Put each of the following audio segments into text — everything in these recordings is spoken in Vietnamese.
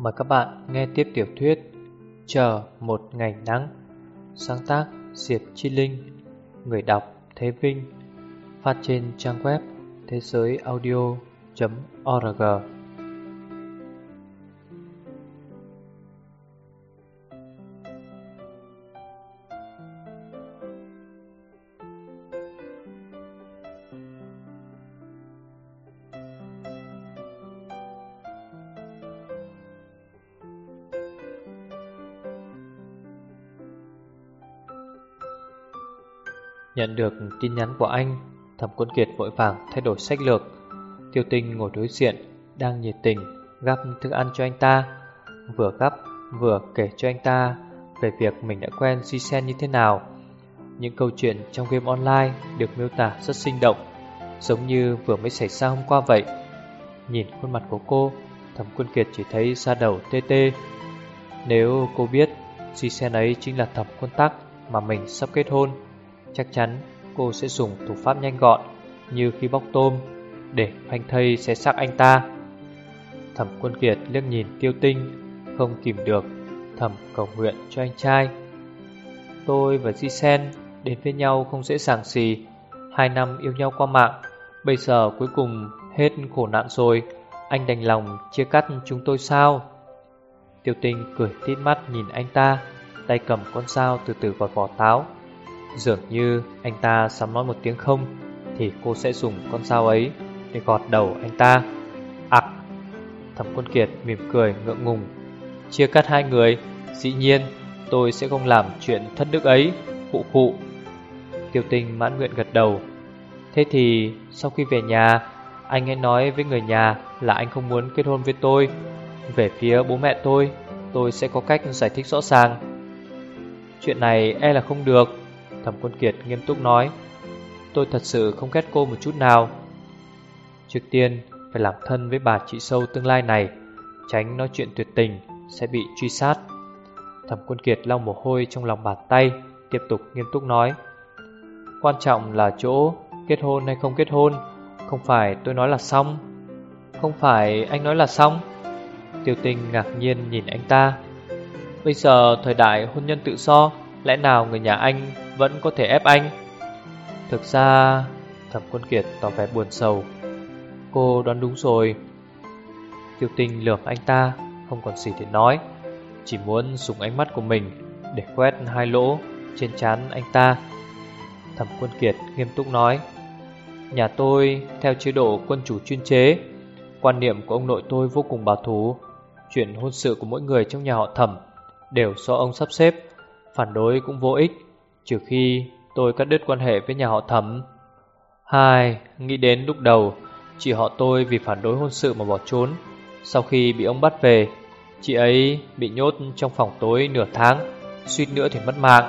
Mời các bạn nghe tiếp tiểu thuyết Chờ một ngày nắng, sáng tác Diệp Chi Linh, người đọc Thế Vinh, phát trên trang web thế giới audio.org. Nhận được tin nhắn của anh, Thẩm Quân Kiệt vội vàng thay đổi sách lược. Tiêu Tinh ngồi đối diện, đang nhiệt tình gắp thức ăn cho anh ta, vừa gắp vừa kể cho anh ta về việc mình đã quen Ji-sen như thế nào. Những câu chuyện trong game online được miêu tả rất sinh động, giống như vừa mới xảy ra hôm qua vậy. Nhìn khuôn mặt của cô, Thẩm Quân Kiệt chỉ thấy da đầu tê tê. Nếu cô biết Ji-sen ấy chính là Thẩm Quân Tắc mà mình sắp kết hôn, chắc chắn cô sẽ dùng thủ pháp nhanh gọn như khi bóc tôm để phanh thây xé xác anh ta. Thẩm Quân Kiệt liếc nhìn Tiêu Tinh, không kìm được thầm cầu nguyện cho anh trai. Tôi và Ji-sen đến với nhau không dễ dàng gì. 2 năm yêu nhau qua mạng, bây giờ cuối cùng hết khổ nạn rồi. Anh đành lòng chia cắt chúng tôi sao? Tiêu Tinh cười tít mắt nhìn anh ta, tay cầm con dao từ từ gọt vỏ táo. Dường như anh ta sắp nói một tiếng không thì cô sẽ dùng con dao ấy để gọt đầu anh ta. Ặc! Thẩm Quân Kiệt mỉm cười ngượng ngùng. Chia cắt hai người, dĩ nhiên tôi sẽ không làm chuyện thất đức ấy. Khụ khụ. Tiêu Tinh mãn nguyện gật đầu. Thế thì sau khi về nhà, anh hãy nói với người nhà là anh không muốn kết hôn với tôi. Về phía bố mẹ tôi sẽ có cách giải thích rõ ràng. Chuyện này e là không được, Thẩm Quân Kiệt nghiêm túc nói. Tôi thật sự không ghét cô một chút nào. Trước tiên phải làm thân với bà chị sâu tương lai này, tránh nói chuyện tuyệt tình sẽ bị truy sát. Thẩm Quân Kiệt lau mồ hôi trong lòng bàn tay, tiếp tục nghiêm túc nói. Quan trọng là chỗ kết hôn hay không kết hôn, không phải tôi nói là xong. Không phải anh nói là xong? Tiêu Tinh ngạc nhiên nhìn anh ta. Bây giờ thời đại hôn nhân tự do, lẽ nào người nhà anh vẫn có thể ép anh? Thực ra, Thẩm Quân Kiệt tỏ vẻ buồn sầu. Cô đoán đúng rồi. Tiêu Tinh lườm anh ta, không còn gì để nói, chỉ muốn dùng ánh mắt của mình để quét 2 lỗ trên trán anh ta. Thẩm Quân Kiệt nghiêm túc nói. Nhà tôi theo chế độ quân chủ chuyên chế. Quan niệm của ông nội tôi vô cùng bảo thủ. Chuyện hôn sự của mỗi người trong nhà họ Thẩm đều do ông sắp xếp, phản đối cũng vô ích, trừ khi tôi cắt đứt quan hệ với nhà họ Thẩm. Nghĩ đến lúc đầu chị họ tôi vì phản đối hôn sự mà bỏ trốn. Sau khi bị ông bắt về, chị ấy bị nhốt trong phòng tối nửa tháng, suýt nữa thì mất mạng.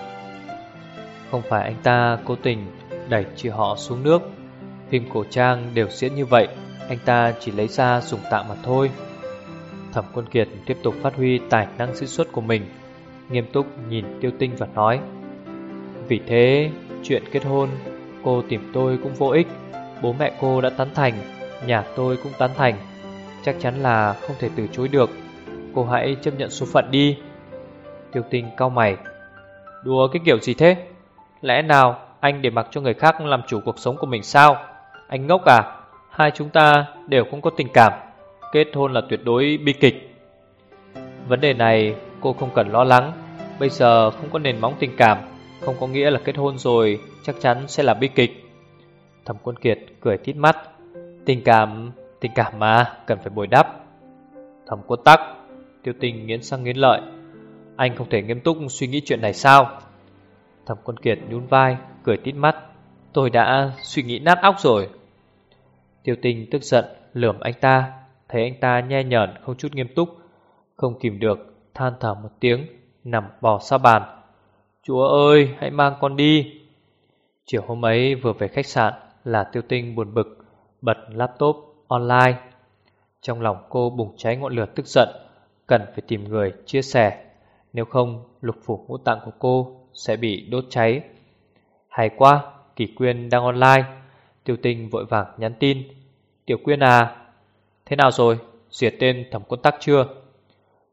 Không phải anh ta cố tình đẩy chị họ xuống nước. Phim cổ trang đều diễn như vậy, anh ta chỉ lấy ra dùng tạm mà thôi. Thẩm Quân Kiệt tiếp tục phát huy tài năng diễn xuất của mình, nghiêm túc nhìn Tiêu Tinh và nói. Vì thế, chuyện kết hôn cô tìm tôi cũng vô ích. Bố mẹ cô đã tán thành, nhà tôi cũng tán thành, chắc chắn là không thể từ chối được. Cô hãy chấp nhận số phận đi. Tiêu Tinh cau mày. Đùa cái kiểu gì thế? Lẽ nào anh để mặc cho người khác làm chủ cuộc sống của mình sao? Anh ngốc à? Hai chúng ta đều không có tình cảm, kết hôn là tuyệt đối bi kịch. Vấn đề này cô không cần lo lắng. Bây giờ không có nền móng tình cảm, không có nghĩa là kết hôn rồi chắc chắn sẽ là bi kịch. Thẩm Quân Kiệt cười tít mắt. Tình cảm mà cần phải bồi đắp. Thẩm Quân Tắc. Tiêu Tinh nghiến răng nghiến lợi. Anh không thể nghiêm túc suy nghĩ chuyện này sao? Thẩm Quân Kiệt nhún vai, cười tít mắt. Tôi đã suy nghĩ nát óc rồi. Tiêu Tinh tức giận lườm anh ta, thấy anh ta nhe nhởn không chút nghiêm túc, không kìm được than thở một tiếng, nằm bò ra bàn. Chúa ơi, hãy mang con đi. Chiều hôm ấy vừa về khách sạn là Tiêu Tinh buồn bực, bật laptop online. Trong lòng cô bùng cháy ngọn lửa tức giận, cần phải tìm người chia sẻ, nếu không lục phủ ngũ tạng của cô sẽ bị đốt cháy. Hay quá, Kỷ Quyên đang online. Tiêu Tinh vội vàng nhắn tin. Tiểu Quyên à, thế nào rồi? Diệt tên Thẩm Quân Tắc chưa?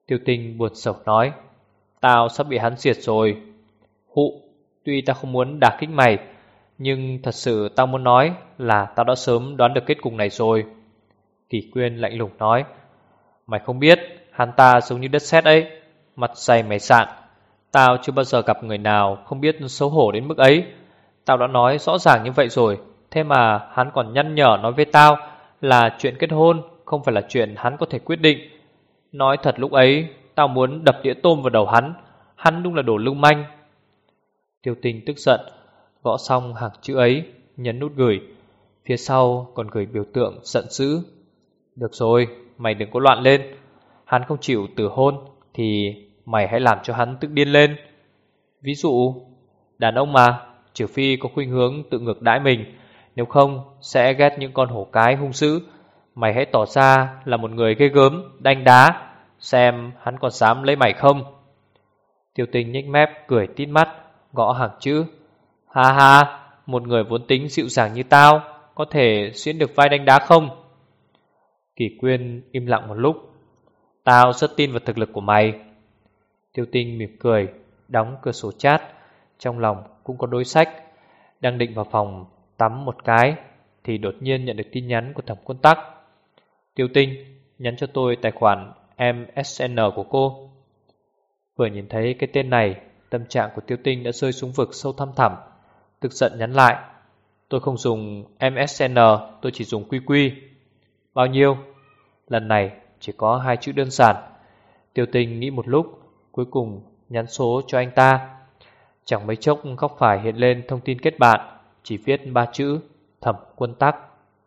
Tiêu Tinh buồn sầu nói, tao sắp bị hắn diệt rồi. Hụ, tuy tao không muốn đả kích mày, nhưng thật sự tao muốn nói là tao đã sớm đoán được kết cục này rồi. Kỷ Quyên lạnh lùng nói, mày không biết, hắn ta giống như đất sét ấy, mặt dày mày sạn. Tao chưa bao giờ gặp người nào không biết xấu hổ đến mức ấy. Tao đã nói rõ ràng như vậy rồi, thế mà hắn còn nhăn nhở nói với tao là chuyện kết hôn không phải là chuyện hắn có thể quyết định. Nói thật lúc ấy tao muốn đập đĩa tôm vào đầu hắn. Hắn đúng là đồ lưu manh. Tiêu Tinh tức giận, gõ xong hàng chữ ấy, nhấn nút gửi. Phía sau còn gửi biểu tượng giận dữ. Được rồi, mày đừng có loạn lên. Hắn không chịu từ hôn thì mày hãy làm cho hắn tức điên lên. Ví dụ, đàn ông mà, trừ phi có khuynh hướng tự ngược đãi mình, nếu không sẽ ghét những con hổ cái hung dữ. Mày hãy tỏ ra là một người ghê gớm, đanh đá, xem hắn còn dám lấy mày không. Tiêu Tinh nhếch mép cười tít mắt, gõ hàng chữ. Ha ha, một người vốn tính dịu dàng như tao có thể xuyến được vai đánh đá không? Kỷ Quyên im lặng một lúc. Tao rất tin vào thực lực của mày. Tiêu Tinh mỉm cười, đóng cửa sổ chat. Trong lòng cũng có đối sách. Đang định vào phòng tắm một cái thì đột nhiên nhận được tin nhắn của Thẩm Quân Tắc. Tiêu Tinh, nhắn cho tôi tài khoản MSN của cô. Vừa nhìn thấy cái tên này, tâm trạng của Tiêu Tinh đã rơi xuống vực sâu thăm thẳm. Tức giận nhắn lại, tôi không dùng MSN, tôi chỉ dùng QQ. Bao nhiêu? Lần này chỉ có 2 chữ đơn giản. Tiêu Tinh nghĩ một lúc, cuối cùng nhắn số cho anh ta. Chẳng mấy chốc góc phải hiện lên thông tin kết bạn, chỉ viết 3 chữ Thẩm Quân Tắc.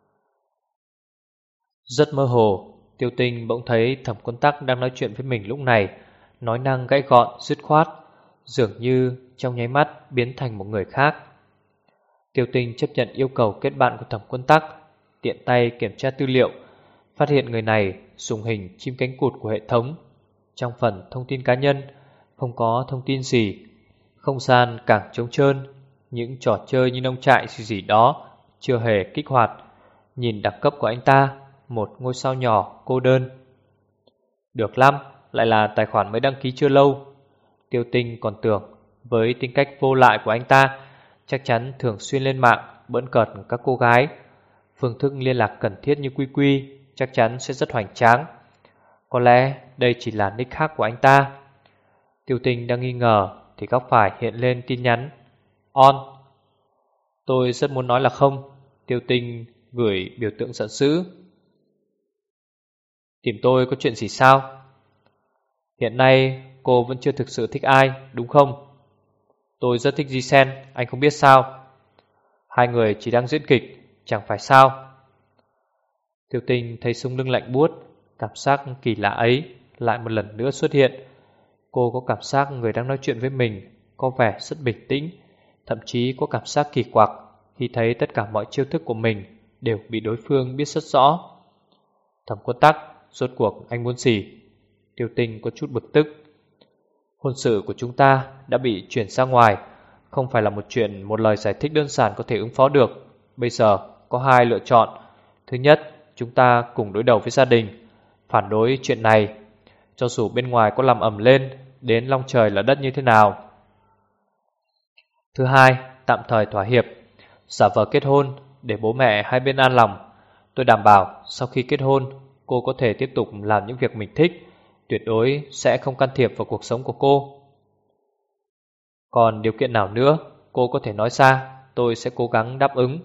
Rất mơ hồ, Tiêu Tinh bỗng thấy Thẩm Quân Tắc đang nói chuyện với mình lúc này, nói năng gãy gọn, dứt khoát, dường như trong nháy mắt biến thành một người khác. Tiêu Tinh chấp nhận yêu cầu kết bạn của Thẩm Quân Tắc, tiện tay kiểm tra tư liệu, phát hiện người này dùng hình chim cánh cụt của hệ thống. Trong phần thông tin cá nhân không có thông tin gì, không gian càng trống trơn, những trò chơi như nông trại gì đó chưa hề kích hoạt. Nhìn đẳng cấp của anh ta, một ngôi sao nhỏ cô đơn. Được lắm, lại là tài khoản mới đăng ký chưa lâu. Tiêu Tinh còn tưởng với tính cách vô lại của anh ta chắc chắn thường xuyên lên mạng bỡn cợt các cô gái. Phương thức liên lạc cần thiết như QQ chắc chắn sẽ rất hoành tráng. Có lẽ đây chỉ là nick khác của anh ta. Tiêu Tinh đang nghi ngờ thì góc phải hiện lên tin nhắn On. Tôi rất muốn nói là không. Tiêu Tinh gửi biểu tượng giận dữ. Tìm tôi có chuyện gì sao? Hiện nay cô vẫn chưa thực sự thích ai, đúng không? Tôi rất thích Ji-sen, anh không biết sao? Hai người chỉ đang diễn kịch, chẳng phải sao? Tiêu Tinh thấy sống lưng lạnh buốt, cảm giác kỳ lạ ấy lại một lần nữa xuất hiện. Cô có cảm giác người đang nói chuyện với mình có vẻ rất bình tĩnh, thậm chí có cảm giác kỳ quặc khi thấy tất cả mọi chiêu thức của mình đều bị đối phương biết rất rõ. Thẩm Quân Tắc, rốt cuộc anh muốn gì? Tiêu Tinh có chút bực tức. Hôn sự của chúng ta đã bị chuyển ra ngoài, không phải là một chuyện một lời giải thích đơn giản có thể ứng phó được. Bây giờ có hai lựa chọn. Thứ nhất, chúng ta cùng đối đầu với gia đình, phản đối chuyện này, cho dù bên ngoài có làm ầm lên đến long trời lở đất như thế nào. Thứ hai, tạm thời thỏa hiệp, giả vờ kết hôn để bố mẹ hai bên an lòng. Tôi đảm bảo sau khi kết hôn, cô có thể tiếp tục làm những việc mình thích, tuyệt đối sẽ không can thiệp vào cuộc sống của cô. Còn điều kiện nào nữa, cô có thể nói ra, tôi sẽ cố gắng đáp ứng.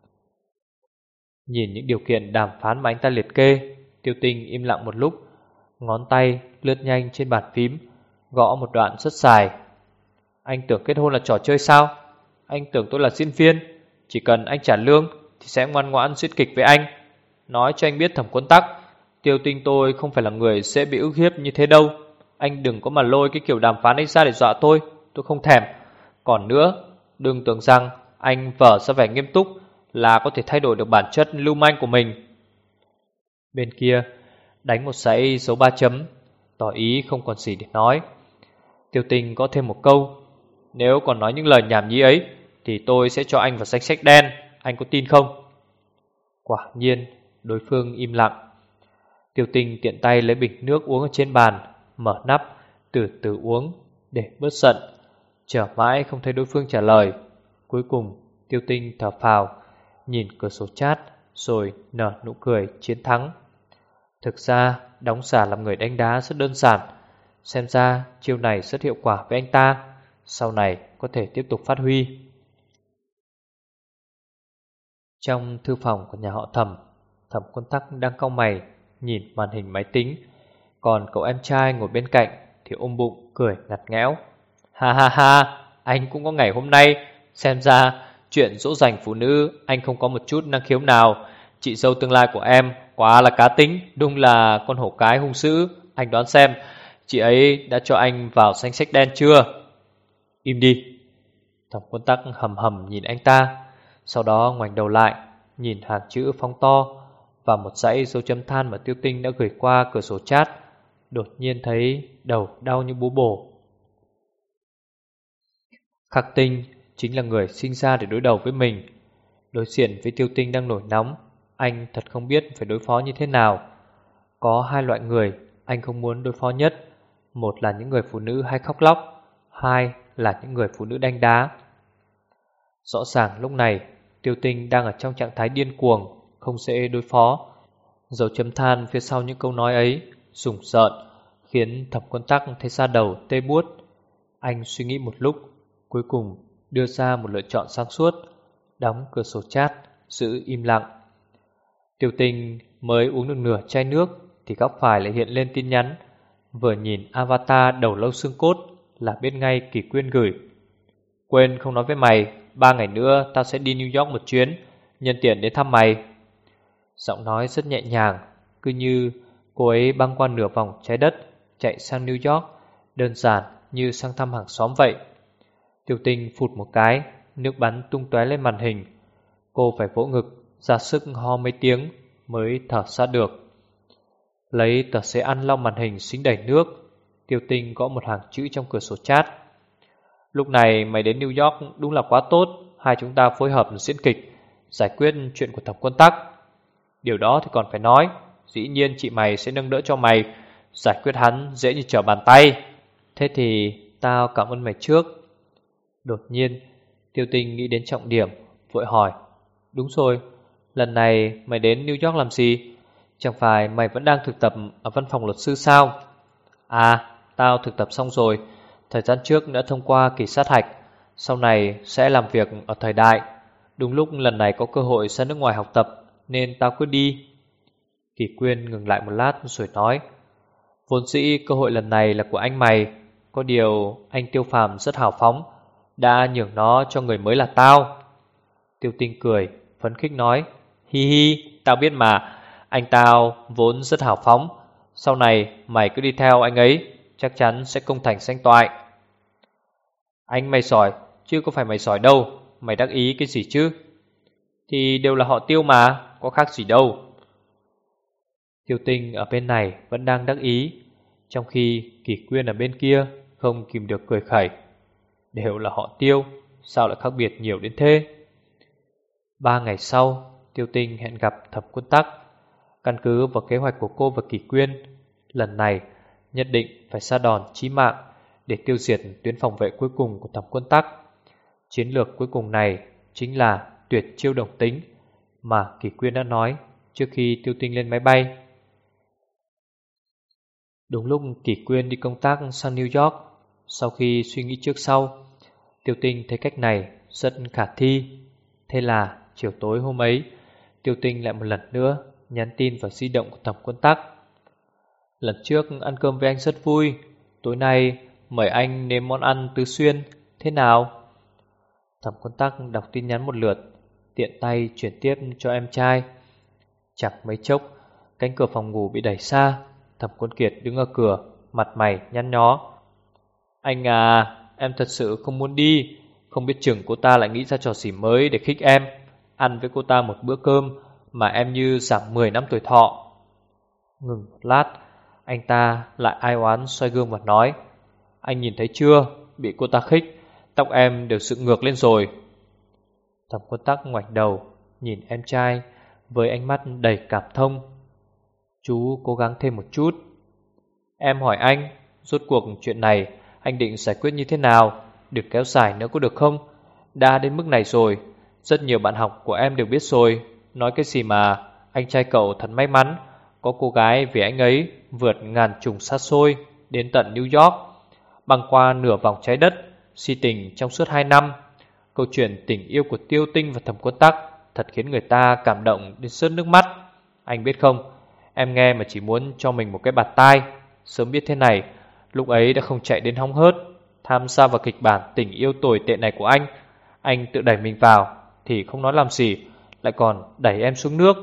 Nhìn những điều kiện đàm phán mà anh ta liệt kê, Tiêu Tinh im lặng một lúc, ngón tay lướt nhanh trên bàn phím, gõ một đoạn rất dài. Anh tưởng kết hôn là trò chơi sao? Anh tưởng tôi là diễn viên, chỉ cần anh trả lương thì sẽ ngoan ngoãn diễn kịch với anh. Nói cho anh biết Thẩm Quân Tắc, Tiêu Tinh tôi không phải là người sẽ bị ức hiếp như thế đâu. Anh đừng có mà lôi cái kiểu đàm phán ấy ra để dọa tôi không thèm. Còn nữa, đừng tưởng rằng anh vở ra vẻ nghiêm túc là có thể thay đổi được bản chất lưu manh của mình. Bên kia đánh một dãy dấu 3 chấm, tỏ ý không còn gì để nói. Tiêu Tinh có thêm một câu, nếu còn nói những lời nhảm nhí ấy thì tôi sẽ cho anh vào danh sách đen, anh có tin không? Quả nhiên đối phương im lặng. Tiêu Tinh tiện tay lấy bình nước uống ở trên bàn, mở nắp, từ từ uống để bớt giận. Chờ mãi không thấy đối phương trả lời. Cuối cùng Tiêu Tinh thở phào, nhìn cửa sổ chat rồi nở nụ cười chiến thắng. Thực ra đóng giả làm người đánh đá rất đơn giản. Xem ra chiêu này rất hiệu quả với anh ta, sau này có thể tiếp tục phát huy. Trong thư phòng của nhà họ Thẩm, Thẩm Quân Tắc đang cau mày nhìn màn hình máy tính, còn cậu em trai ngồi bên cạnh thì ôm bụng cười ngặt nghẽo. Ha ha ha, anh cũng có ngày hôm nay. Xem ra chuyện dỗ dành phụ nữ anh không có một chút năng khiếu nào. Chị dâu tương lai của em quá là cá tính, đúng là con hổ cái hung dữ. Anh đoán xem, chị ấy đã cho anh vào danh sách đen chưa? Im đi. Thẩm Quân Tắc hầm hầm nhìn anh ta, sau đó ngoảnh đầu lại, nhìn hàng chữ phóng to và một dãy dấu chấm than mà Tiêu Tinh đã gửi qua cửa sổ chat. Đột nhiên thấy đầu đau như búa bổ. Khắc Tinh chính là người sinh ra để đối đầu với mình. Đối diện với Tiêu Tinh đang nổi nóng, anh thật không biết phải đối phó như thế nào. Có hai loại người anh không muốn đối phó nhất. Một là những người phụ nữ hay khóc lóc, hai là những người phụ nữ đánh đá. Rõ ràng lúc này Tiêu Tinh đang ở trong trạng thái điên cuồng, không dễ đối phó. Dấu chấm than phía sau những câu nói ấy rùng rợn, khiến Thẩm Quân Tắc thấy da đầu tê buốt. Anh suy nghĩ một lúc, cuối cùng đưa ra một lựa chọn sáng suốt: đóng cửa sổ chat, giữ im lặng. Tiêu Tinh mới uống được nửa chai nước thì góc phải lại hiện lên tin nhắn. Vừa nhìn avatar đầu lâu xương cốt là biết ngay Kỳ Quyên gửi. Quên không nói với mày, 3 ngày nữa tao sẽ đi New York một chuyến, nhân tiện đến thăm mày. Giọng nói rất nhẹ nhàng, cứ như cô ấy băng qua nửa vòng trái đất chạy sang New York, đơn giản như sang thăm hàng xóm vậy. Tiêu Tinh phụt một cái, nước bắn tung tóe lên màn hình. Cô phải vỗ ngực, ra sức ho mấy tiếng mới thở ra được. Lấy tờ giấy ăn lau màn hình xính đầy nước, Tiêu Tinh gõ một hàng chữ trong cửa sổ chat. Lúc này mày đến New York đúng là quá tốt. Hai chúng ta phối hợp diễn kịch, giải quyết chuyện của Thẩm Quân Tắc. Điều đó thì còn phải nói, dĩ nhiên chị mày sẽ nâng đỡ cho mày. Giải quyết hắn dễ như trở bàn tay. Thế thì tao cảm ơn mày trước. Đột nhiên Tiêu Tinh nghĩ đến trọng điểm, vội hỏi. Đúng rồi, lần này mày đến New York làm gì? Chẳng phải mày vẫn đang thực tập ở văn phòng luật sư sao? À, tao thực tập xong rồi. Thời gian trước đã thông qua kỳ sát hạch, sau này sẽ làm việc ở thời đại. Đúng lúc lần này có cơ hội ra nước ngoài học tập nên tao cứ đi. Kỳ Quyên ngừng lại một lát rồi nói. Vốn dĩ cơ hội lần này là của anh mày, có điều anh Tiêu Phàm rất hào phóng, đã nhường nó cho người mới là tao. Tiêu Tinh cười, phấn khích nói. Hi hi, tao biết mà, anh tao vốn rất hào phóng. Sau này mày cứ đi theo anh ấy, chắc chắn sẽ công thành danh toại. Anh mày giỏi, chứ có phải mày giỏi đâu. Mày đắc ý cái gì chứ? Thì đều là họ Tiêu mà, có khác gì đâu. Tiêu Tinh ở bên này vẫn đang đắc ý, trong khi Kỳ Quyên ở bên kia không kìm được cười khẩy. Đều là họ Tiêu, sao lại khác biệt nhiều đến thế? 3 ngày sau, Tiêu Tinh hẹn gặp Thẩm Quân Tắc. Căn cứ vào kế hoạch của cô và Kỳ Quyên, lần này nhất định phải sa đòn chí mạng để tiêu diệt tuyến phòng vệ cuối cùng của Thẩm Quân Tắc. Chiến lược cuối cùng này chính là tuyệt chiêu đồng tính mà Kỳ Quyên đã nói trước khi Tiêu Tinh lên máy bay. Đúng lúc Kỳ Quyên đi công tác sang New York, sau khi suy nghĩ trước sau, Tiêu Tinh thấy cách này rất khả thi. Thế là chiều tối hôm ấy, Tiêu Tinh lại một lần nữa nhắn tin vào di động của Thẩm Quân Tắc. Lần trước ăn cơm với anh rất vui, tối nay mời anh nếm món ăn tứ xuyên, thế nào? Thẩm Quân Tắc đọc tin nhắn một lượt, tiện tay chuyển tiếp cho em trai. Chẳng mấy chốc, cánh cửa phòng ngủ bị đẩy ra. Thẩm Quân Kiệt đứng ở cửa, mặt mày nhăn nhó. Anh à, em thật sự không muốn đi. Không biết chừng cô ta lại nghĩ ra trò gì mới để khích em. Ăn với cô ta một bữa cơm mà em như giảm 10 năm tuổi thọ. Ngừng một lát, anh ta lại ai oán xoay gương và nói. Anh nhìn thấy chưa, bị cô ta khích, tóc em đều dựng ngược lên rồi. Thẩm Quân Tắc ngoảnh đầu, nhìn em trai với ánh mắt đầy cảm thông. Chú cố gắng thêm một chút. Em hỏi anh, rốt cuộc chuyện này anh định giải quyết như thế nào? Đừng kéo dài nữa có được không? Đã đến mức này rồi, rất nhiều bạn học của em đều biết rồi. Nói cái gì mà anh trai cậu thật may mắn, có cô gái vì anh ấy vượt ngàn trùng xa xôi đến tận New York, băng qua nửa vòng trái đất, si tình trong suốt 2 năm. Câu chuyện tình yêu của Tiêu Tinh và Thẩm Quân Tắc thật khiến người ta cảm động đến rớt nước mắt. Anh biết không, em nghe mà chỉ muốn cho mình một cái bạt tai. Sớm biết thế này, lúc ấy đã không chạy đến hóng hớt tham gia vào kịch bản tình yêu tồi tệ này của anh. Anh tự đẩy mình vào thì không nói làm gì, lại còn đẩy em xuống nước.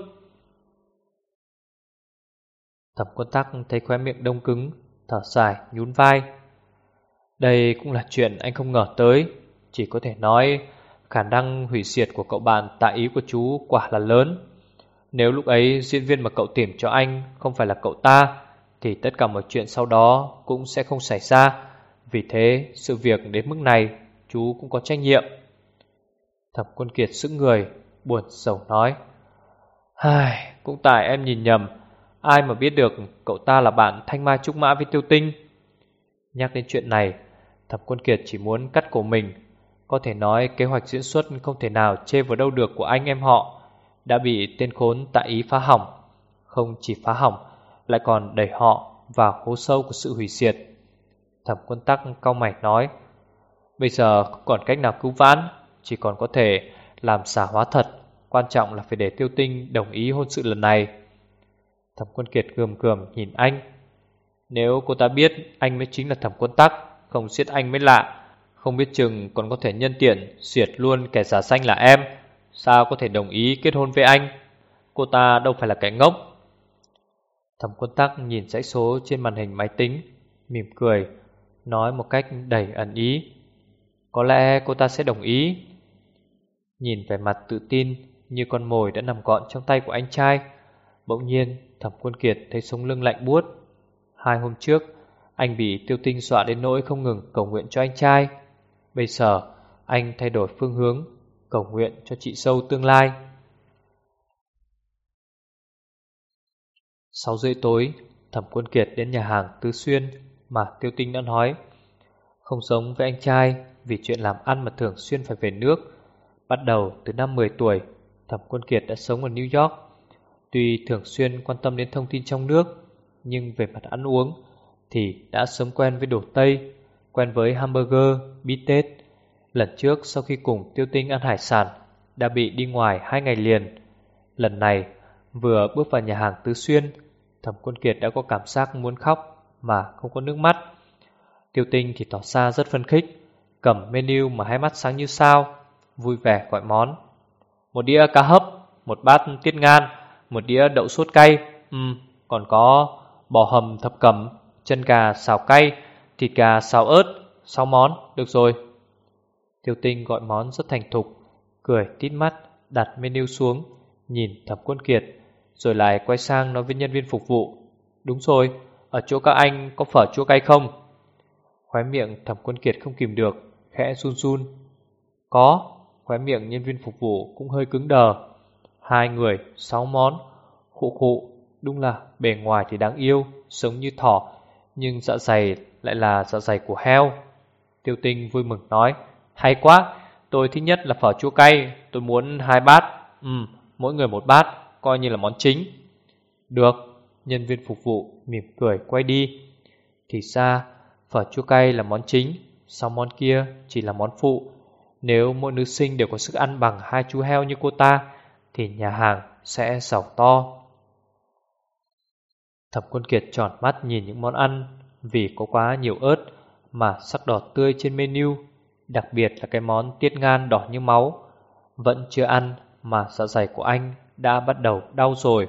Thẩm Quân Tắc thấy khóe miệng đông cứng, thở dài nhún vai. Đây cũng là chuyện anh không ngờ tới. Chỉ có thể nói khả năng hủy diệt của cậu bạn tại ý của chú quả là lớn. Nếu lúc ấy diễn viên mà cậu tìm cho anh không phải là cậu ta, thì tất cả mọi chuyện sau đó cũng sẽ không xảy ra. Vì thế sự việc đến mức này chú cũng có trách nhiệm. Thẩm Quân Kiệt sững người, buồn rầu nói: cũng tại em nhìn nhầm. Ai mà biết được cậu ta là bạn thanh mai trúc mã với Tiêu Tinh. Nhắc đến chuyện này, Thẩm Quân Kiệt chỉ muốn cắt cổ mình. Có thể nói kế hoạch diễn xuất không thể nào chê vào đâu được của anh em họ đã bị tên khốn tại ý phá hỏng. Không chỉ phá hỏng, lại còn đẩy họ vào hố sâu của sự hủy diệt. Thẩm Quân Tắc cau mày nói: bây giờ không còn cách nào cứu vãn, chỉ còn có thể làm xả hóa thật. Quan trọng là phải để Tiêu Tinh đồng ý hôn sự lần này. Thẩm Quân Kiệt gườm gườm nhìn anh: nếu cô ta biết anh mới chính là Thẩm Quân Tắc, không giết anh mới lạ. Không biết chừng còn có thể nhân tiện diệt luôn kẻ giả danh là em. Sao có thể đồng ý kết hôn với anh? Cô ta đâu phải là kẻ ngốc. Thẩm Quân Tắc nhìn dãy số trên màn hình máy tính, mỉm cười, nói một cách đầy ẩn ý: có lẽ cô ta sẽ đồng ý. Nhìn vẻ mặt tự tin như con mồi đã nằm gọn trong tay của anh trai, bỗng nhiên Thẩm Quân Kiệt thấy sống lưng lạnh buốt. 2 hôm trước anh bị Tiêu Tinh dọa đến nỗi không ngừng cầu nguyện cho anh trai. Bây giờ anh thay đổi phương hướng, cầu nguyện cho chị dâu tương lai. 6 rưỡi tối, Thẩm Quân Kiệt đến nhà hàng Tứ Xuyên mà Tiêu Tinh đã nói. Không giống với anh trai, vì chuyện làm ăn mà thường xuyên phải về nước. Bắt đầu từ năm 10 tuổi, Thẩm Quân Kiệt đã sống ở New York. Tuy thường xuyên quan tâm đến thông tin trong nước, nhưng về mặt ăn uống thì đã sớm quen với đồ Tây, quen với hamburger, bít tết. Lần trước sau khi cùng Tiêu Tinh ăn hải sản, đã bị đi ngoài 2 ngày liền. Lần này vừa bước vào nhà hàng Tứ Xuyên, Thẩm Quân Kiệt đã có cảm giác muốn khóc mà không có nước mắt. Tiêu Tinh thì tỏ ra rất phấn khích, cầm menu mà hai mắt sáng như sao, vui vẻ gọi món: một đĩa cá hấp, một bát tiết ngan, một đĩa đậu sốt cay, còn có bò hầm thập cẩm, chân gà xào cay, thịt gà xào ớt, 6 món, được rồi. Tiêu Tinh gọi món rất thành thục, cười tít mắt, đặt menu xuống, nhìn Thẩm Quân Kiệt, rồi lại quay sang nói với nhân viên phục vụ: đúng rồi, ở chỗ các anh có phở chua cay không? Khóe miệng Thẩm Quân Kiệt không kìm được, khẽ run run. Có. Khóe miệng nhân viên phục vụ cũng hơi cứng đờ. 2 người, 6 món. Khụ khụ, đúng là bề ngoài thì đáng yêu, sống như thỏ, nhưng dạ dày lại là dạ dày của heo. Tiêu Tinh vui mừng nói: hay quá, tôi thích nhất là phở chua cay, tôi muốn 2 bát. Mỗi người 1 bát, coi như là món chính. Được. Nhân viên phục vụ mỉm cười quay đi. Thì ra phở chua cay là món chính, 6 món kia chỉ là món phụ. Nếu mỗi nữ sinh đều có sức ăn bằng 2 chú heo như cô ta, thì nhà hàng sẽ giàu to. Thẩm Quân Kiệt tròn mắt nhìn những món ăn, vì có quá nhiều ớt mà sắc đỏ tươi trên menu, đặc biệt là cái món tiết ngan đỏ như máu. Vẫn chưa ăn mà dạ dày của anh đã bắt đầu đau rồi.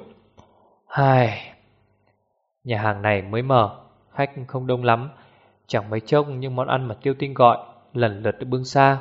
Nhà hàng này mới mở, khách không đông lắm. Chẳng mấy chốc những món ăn mà Tiêu Tinh gọi lần lượt được bưng ra.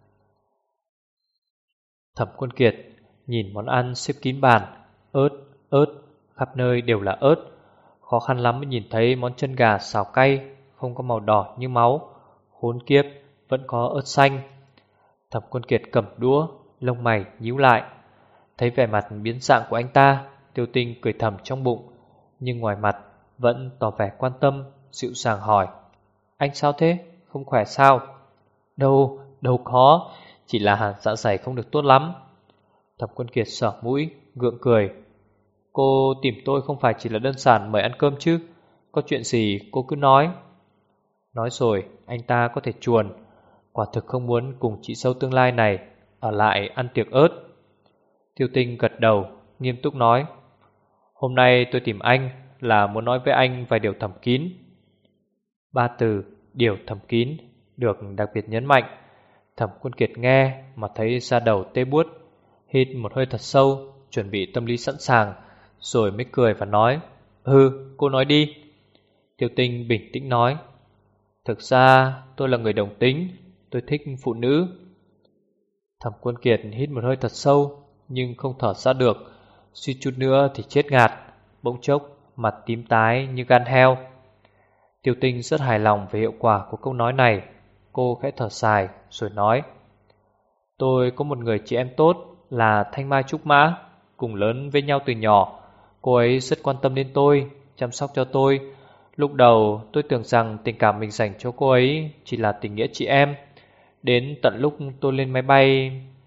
Thẩm Quân Kiệt nhìn món ăn xếp kín bàn, ớt, khắp nơi đều là ớt. Khó khăn lắm mới nhìn thấy món chân gà xào cay, không có màu đỏ như máu. Khốn kiếp, vẫn có ớt xanh. Thẩm Quân Kiệt cầm đũa, lông mày nhíu lại. Thấy vẻ mặt biến dạng của anh ta, Tiêu Tinh cười thầm trong bụng, nhưng ngoài mặt vẫn tỏ vẻ quan tâm, dịu dàng hỏi: Anh sao thế? Không khỏe sao? Đâu, đâu có, chỉ là dạ dày không được tốt lắm. Thẩm Quân Kiệt sờ mũi, gượng cười. Cô tìm tôi không phải chỉ là đơn giản mời ăn cơm chứ? Có chuyện gì cô cứ nói. Nói rồi, anh ta có thể chuồn. Quả thực không muốn cùng chị dâu tương lai này ở lại ăn tiệc ớt. Tiêu Tinh gật đầu, nghiêm túc nói. Hôm nay tôi tìm anh là muốn nói với anh vài điều thầm kín. Ba từ điều thầm kín được đặc biệt nhấn mạnh. Thẩm Quân Kiệt nghe mà thấy da đầu tê buốt, hít một hơi thật sâu, chuẩn bị tâm lý sẵn sàng, rồi mới cười và nói. Cô nói đi. Tiêu Tinh bình tĩnh nói. Thực ra tôi là người đồng tính, tôi thích phụ nữ. Thẩm Quân Kiệt hít một hơi thật sâu, nhưng không thở ra được, suýt chút nữa thì chết ngạt. Bỗng chốc mặt tím tái như gan heo. Tiêu Tinh rất hài lòng về hiệu quả của câu nói này. Cô khẽ thở dài rồi nói. Tôi có một người chị em tốt là Thanh Mai Trúc Mã, cùng lớn với nhau từ nhỏ. Cô ấy rất quan tâm đến tôi, chăm sóc cho tôi. Lúc đầu tôi tưởng rằng tình cảm mình dành cho cô ấy chỉ là tình nghĩa chị em. Đến tận lúc tôi lên máy bay,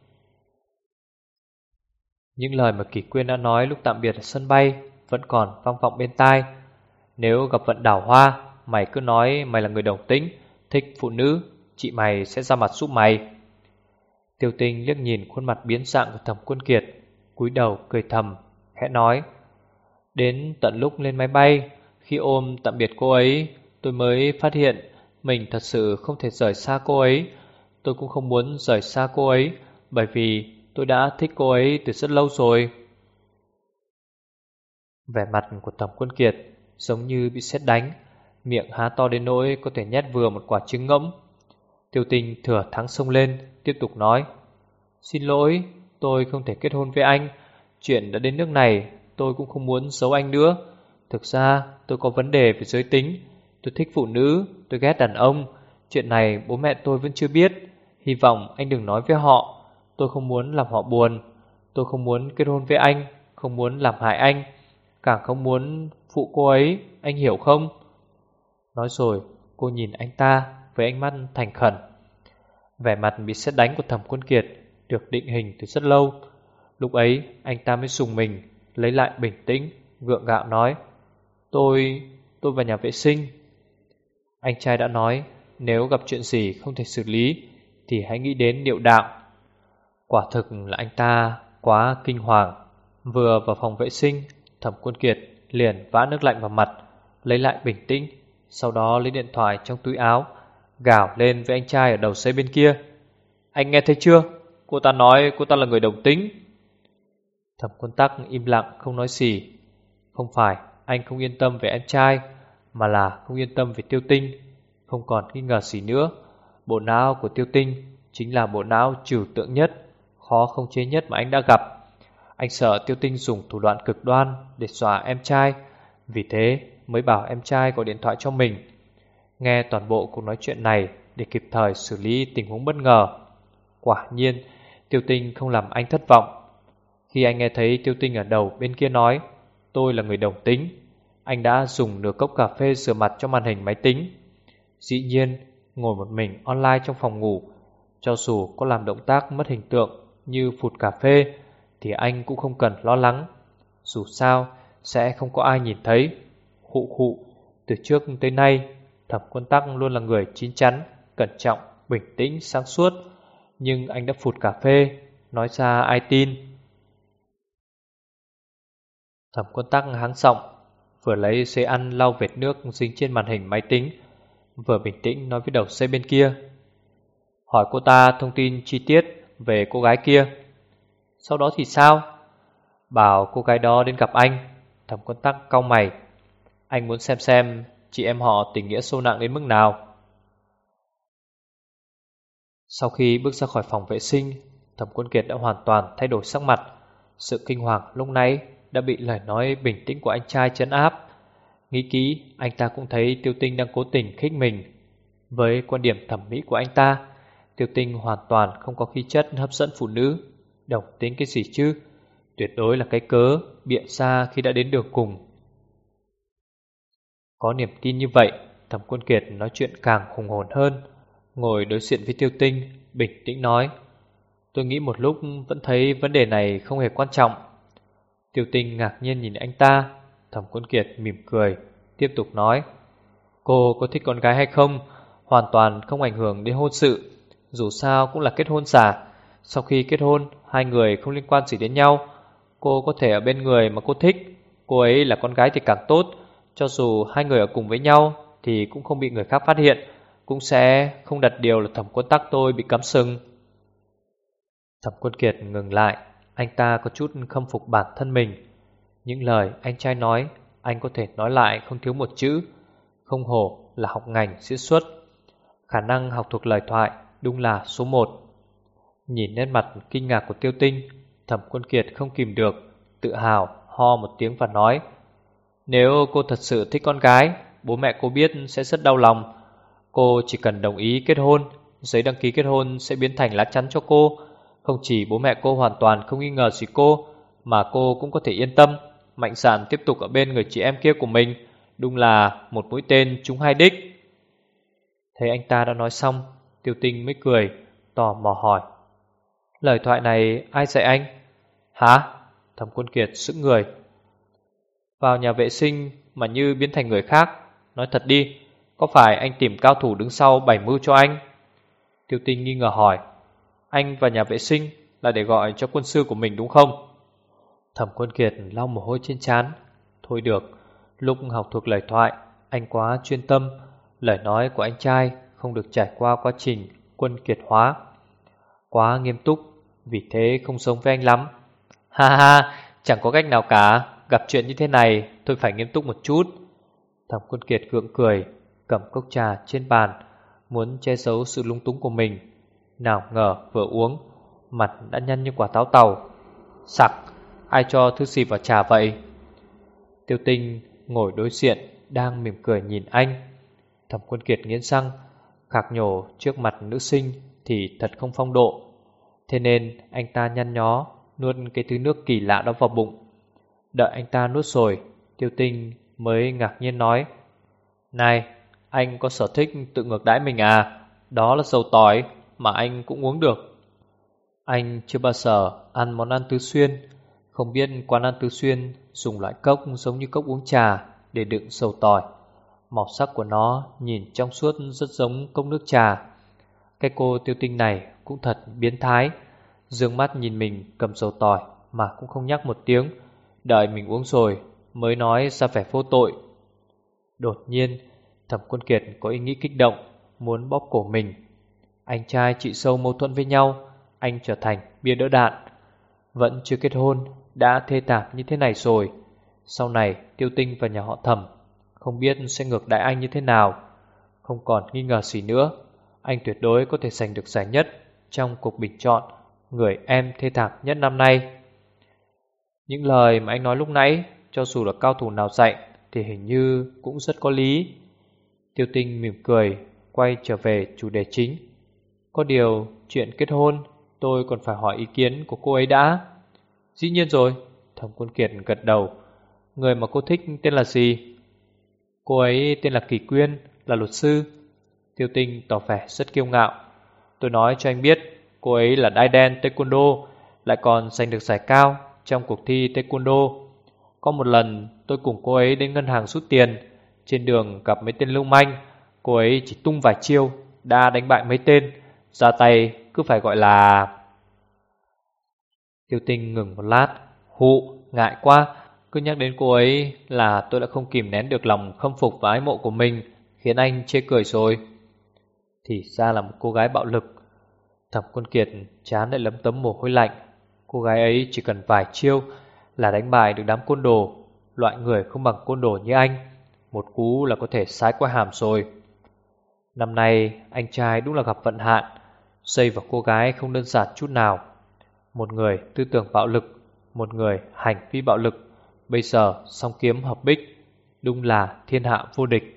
những lời mà Kỷ Quyên đã nói lúc tạm biệt ở sân bay vẫn còn vang vọng bên tai. Nếu gặp vận đảo hoa, mày cứ nói mày là người đồng tính, thích phụ nữ, chị mày sẽ ra mặt giúp mày. Tiêu Tinh liếc nhìn khuôn mặt biến dạng của Thẩm Quân Kiệt, cúi đầu cười thầm, khẽ nói. Đến tận lúc lên máy bay, khi ôm tạm biệt cô ấy, tôi mới phát hiện mình thật sự không thể rời xa cô ấy. Tôi cũng không muốn rời xa cô ấy, bởi vì tôi đã thích cô ấy từ rất lâu rồi. Vẻ mặt của Thẩm Quân Kiệt giống như bị sét đánh, miệng há to đến nỗi có thể nhét vừa một quả trứng ngỗng. Tiêu Tinh thừa thắng xông lên, tiếp tục nói. Xin lỗi, tôi không thể kết hôn với anh. Chuyện đã đến nước này, tôi cũng không muốn giấu anh nữa. Thực ra tôi có vấn đề về giới tính. Tôi thích phụ nữ, tôi ghét đàn ông. Chuyện này bố mẹ tôi vẫn chưa biết. Hy vọng anh đừng nói với họ. Tôi không muốn làm họ buồn. Tôi không muốn kết hôn với anh, không muốn làm hại anh, càng không muốn phụ cô ấy, anh hiểu không? Nói rồi cô nhìn anh ta với ánh mắt thành khẩn. Vẻ mặt bị sét đánh của Thẩm Quân Kiệt được định hình từ rất lâu. Lúc ấy anh ta mới sùng mình, lấy lại bình tĩnh, gượng gạo nói. Tôi vào nhà vệ sinh. Anh trai đã nói, nếu gặp chuyện gì không thể xử lý thì hãy nghĩ đến niệu đạo. Quả thực là anh ta quá kinh hoàng. Vừa vào phòng vệ sinh, Thẩm Quân Kiệt liền vã nước lạnh vào mặt, lấy lại bình tĩnh, sau đó lấy điện thoại trong túi áo, gào lên với anh trai ở đầu dây bên kia. Anh nghe thấy chưa? Cô ta nói cô ta là người đồng tính. Thẩm Quân Tắc im lặng không nói gì. Không phải anh không yên tâm về em trai, mà là không yên tâm về Tiêu Tinh. Không còn nghi ngờ gì nữa, bộ não của Tiêu Tinh chính là bộ não trừu tượng nhất, khó khống chế nhất mà anh đã gặp. Anh sợ Tiêu Tinh dùng thủ đoạn cực đoan để dọa em trai, vì thế mới bảo em trai gọi điện thoại cho mình. Nghe toàn bộ cuộc nói chuyện này để kịp thời xử lý tình huống bất ngờ. Quả nhiên Tiêu Tinh không làm anh thất vọng. Khi anh nghe thấy Tiêu Tinh ở đầu bên kia nói tôi là người đồng tính, anh đã dùng nửa cốc cà phê rửa mặt cho màn hình máy tính. Dĩ nhiên ngồi một mình online trong phòng ngủ, cho dù có làm động tác mất hình tượng như phụt cà phê thì anh cũng không cần lo lắng. Dù sao sẽ không có ai nhìn thấy. Khụ khụ. Từ trước tới nay Thẩm Quân Tắc luôn là người chín chắn, cẩn trọng, bình tĩnh, sáng suốt. Nhưng anh đã phụt cà phê, nói ra ai tin. Thẩm Quân Tắc háng giọng, vừa lấy giấy ăn lau vệt nước dính trên màn hình máy tính, vừa bình tĩnh nói với đầu dây bên kia. Hỏi cô ta thông tin chi tiết về cô gái kia. Sau đó thì sao? Bảo cô gái đó đến gặp anh. Thẩm Quân Tắc cau mày. Anh muốn xem chị em họ tình nghĩa sâu nặng đến mức nào. Sau khi bước ra khỏi phòng vệ sinh, Thẩm Quân Kiệt đã hoàn toàn thay đổi sắc mặt. Sự kinh hoàng lúc nãy đã bị lời nói bình tĩnh của anh trai trấn áp. Nghĩ kỹ, anh ta cũng thấy Tiêu Tinh đang cố tình khích mình. Với quan điểm thẩm mỹ của anh ta, Tiêu Tinh hoàn toàn không có khí chất hấp dẫn phụ nữ. Đồng tính cái gì chứ? Tuyệt đối là cái cớ bịa ra khi đã đến đường cùng. Có niềm tin như vậy, Thẩm Quân Kiệt nói chuyện càng hùng hồn hơn. Ngồi đối diện với Tiêu Tinh, bình tĩnh nói: tôi nghĩ một lúc vẫn thấy vấn đề này không hề quan trọng. Tiêu Tinh ngạc nhiên nhìn anh ta. Thẩm Quân Kiệt mỉm cười, tiếp tục nói: cô có thích con gái hay không hoàn toàn không ảnh hưởng đến hôn sự. Dù sao cũng là kết hôn giả. Sau khi kết hôn, hai người không liên quan gì đến nhau. Cô có thể ở bên người mà cô thích. Cô ấy là con gái thì càng tốt. Cho dù hai người ở cùng với nhau thì cũng không bị người khác phát hiện, cũng sẽ không đặt điều là Thẩm Quân Tắc tôi bị cắm sừng. Thẩm Quân Kiệt ngừng lại. Anh ta có chút khâm phục bản thân mình. Những lời anh trai nói, anh có thể nói lại không thiếu một chữ. Không hổ là học ngành diễn xuất. Khả năng học thuộc lời thoại đúng là số 1. Nhìn nét mặt kinh ngạc của Tiêu Tinh, Thẩm Quân Kiệt không kìm được, tự hào ho một tiếng và nói: nếu cô thật sự thích con gái, bố mẹ cô biết sẽ rất đau lòng. Cô chỉ cần đồng ý kết hôn, giấy đăng ký kết hôn sẽ biến thành lá chắn cho cô. Không chỉ bố mẹ cô hoàn toàn không nghi ngờ gì cô, mà cô cũng có thể yên tâm mạnh dạn tiếp tục ở bên người chị em kia của mình. Đúng là một mũi tên trúng hai đích. Thấy anh ta đã nói xong, Tiêu Tinh mới cười, tò mò hỏi: lời thoại này ai dạy anh? Hả? Thẩm Quân Kiệt sững người. Vào nhà vệ sinh mà như biến thành người khác. Nói thật đi, có phải anh tìm cao thủ đứng sau bày mưu cho anh? Tiêu Tinh nghi ngờ hỏi: anh vào nhà vệ sinh là để gọi cho quân sư của mình đúng không? Thẩm Quân Kiệt lau mồ hôi trên trán. Thôi được, lúc học thuộc lời thoại, anh quá chuyên tâm. Lời nói của anh trai không được trải qua quá trình quân kiệt hóa, quá nghiêm túc, vì thế không giống với anh lắm. Ha ha, chẳng có cách nào cả. Gặp chuyện như thế này tôi phải nghiêm túc một chút. Thẩm Quân Kiệt gượng cười, cầm cốc trà trên bàn, muốn che giấu sự lung túng của mình. Nào ngờ vừa uống, mặt đã nhăn như quả táo tàu. Sặc, ai cho thứ gì vào trà vậy? Tiêu Tinh ngồi đối diện đang mỉm cười nhìn anh. Thẩm Quân Kiệt nghiến răng, khạc nhổ trước mặt nữ sinh thì thật không phong độ. Thế nên anh ta nhăn nhó nuốt cái thứ nước kỳ lạ đó vào bụng. Đợi anh ta nuốt rồi, Tiêu Tinh mới ngạc nhiên nói: này, anh có sở thích tự ngược đãi mình à? Đó là dầu tỏi mà anh cũng uống được. Anh chưa bao giờ ăn món ăn tứ xuyên, không biết quán ăn tứ xuyên dùng loại cốc giống như cốc uống trà để đựng dầu tỏi. Màu sắc của nó nhìn trong suốt rất giống cốc nước trà. Cái cô Tiêu Tinh này cũng thật biến thái. Dương mắt nhìn mình cầm dầu tỏi mà cũng không nhắc một tiếng, đợi mình uống rồi mới nói ra vẻ vô tội. Đột nhiên Thẩm Quân Kiệt có ý nghĩ kích động, muốn bóp cổ mình. Anh trai chị dâu mâu thuẫn với nhau, anh trở thành bia đỡ đạn. Vẫn chưa kết hôn đã thê thảm như thế này rồi. Sau này Tiêu Tinh và nhà họ Thẩm không biết sẽ ngược đãi anh như thế nào. Không còn nghi ngờ gì nữa, anh tuyệt đối có thể giành được giải nhất trong cuộc bình chọn người em thê thảm nhất năm nay. Những lời mà anh nói lúc nãy, cho dù là cao thủ nào dạy thì hình như cũng rất có lý. Tiêu Tinh mỉm cười, quay trở về chủ đề chính. Có điều chuyện kết hôn tôi còn phải hỏi ý kiến của cô ấy đã. Dĩ nhiên rồi, Thẩm Quân Kiệt gật đầu. Người mà cô thích tên là gì? Cô ấy tên là Kỳ Quyên, là luật sư. Tiêu Tinh tỏ vẻ rất kiêu ngạo. Tôi nói cho anh biết, cô ấy là đai đen taekwondo, lại còn giành được giải cao trong cuộc thi taekwondo. Có một lần tôi cùng cô ấy đến ngân hàng rút tiền, trên đường gặp mấy tên lưu manh. Cô ấy chỉ tung vài chiêu đã đánh bại mấy tên, ra tay cứ phải gọi là... Tiêu Tinh ngừng một lát. Hụ, ngại quá. Cứ nhắc đến cô ấy là tôi đã không kìm nén được lòng khâm phục và ái mộ của mình, khiến anh chê cười rồi. Thì ra là một cô gái bạo lực. Thẩm Quân Kiệt trán lại lấm tấm mồ hôi lạnh. Cô gái ấy chỉ cần vài chiêu là đánh bại được đám côn đồ. Loại người không bằng côn đồ như anh, một cú là có thể sái qua hàm rồi. Năm nay anh trai đúng là gặp vận hạn. Dây vào cô gái không đơn giản chút nào. Một người tư tưởng bạo lực, một người hành vi bạo lực, bây giờ song kiếm hợp bích, đúng là thiên hạ vô địch.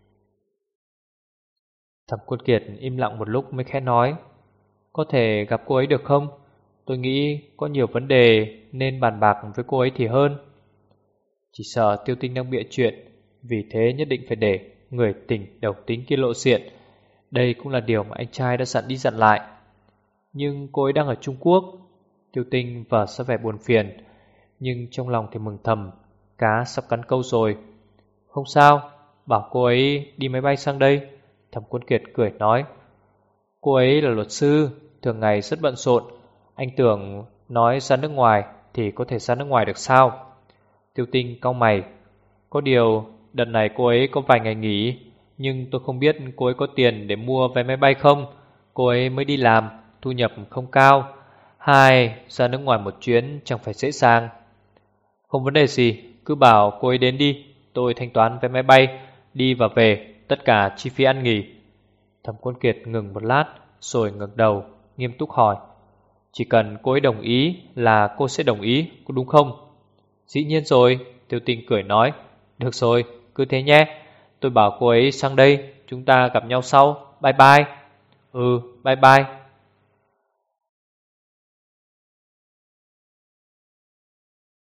Thẩm Quân Kiệt im lặng một lúc mới khẽ nói: có thể gặp cô ấy được không? Tôi nghĩ có nhiều vấn đề nên bàn bạc với cô ấy thì hơn. Chỉ sợ Tiêu Tinh đang bịa chuyện, vì thế nhất định phải để người tình đầu tính kia lộ diện. Đây cũng là điều mà anh trai đã dặn đi dặn lại. Nhưng cô ấy đang ở Trung Quốc. Tiêu Tinh vờ ra vẻ buồn phiền, nhưng trong lòng thì mừng thầm, cá sắp cắn câu rồi. Không sao, bảo cô ấy đi máy bay sang đây. Thẩm Quân Kiệt cười nói. Cô ấy là luật sư, thường ngày rất bận rộn. Anh tưởng nói ra nước ngoài thì có thể ra nước ngoài được sao? Tiêu Tinh cau mày. Có điều đợt này cô ấy có vài ngày nghỉ, nhưng tôi không biết cô ấy có tiền để mua vé máy bay không. Cô ấy mới đi làm, thu nhập không cao. Hai, ra nước ngoài một chuyến chẳng phải dễ dàng. Không vấn đề gì, cứ bảo cô ấy đến đi. Tôi thanh toán vé máy bay, đi và về, tất cả chi phí ăn nghỉ. Thẩm Quân Kiệt ngừng một lát, rồi ngẩng đầu, nghiêm túc hỏi. Chỉ cần cô ấy đồng ý là cô sẽ đồng ý, có đúng không? Dĩ nhiên rồi, Tiêu Tinh cười nói. Được rồi, cứ thế nhé. Tôi bảo cô ấy sang đây, chúng ta gặp nhau sau. Bye bye. Ừ, bye bye.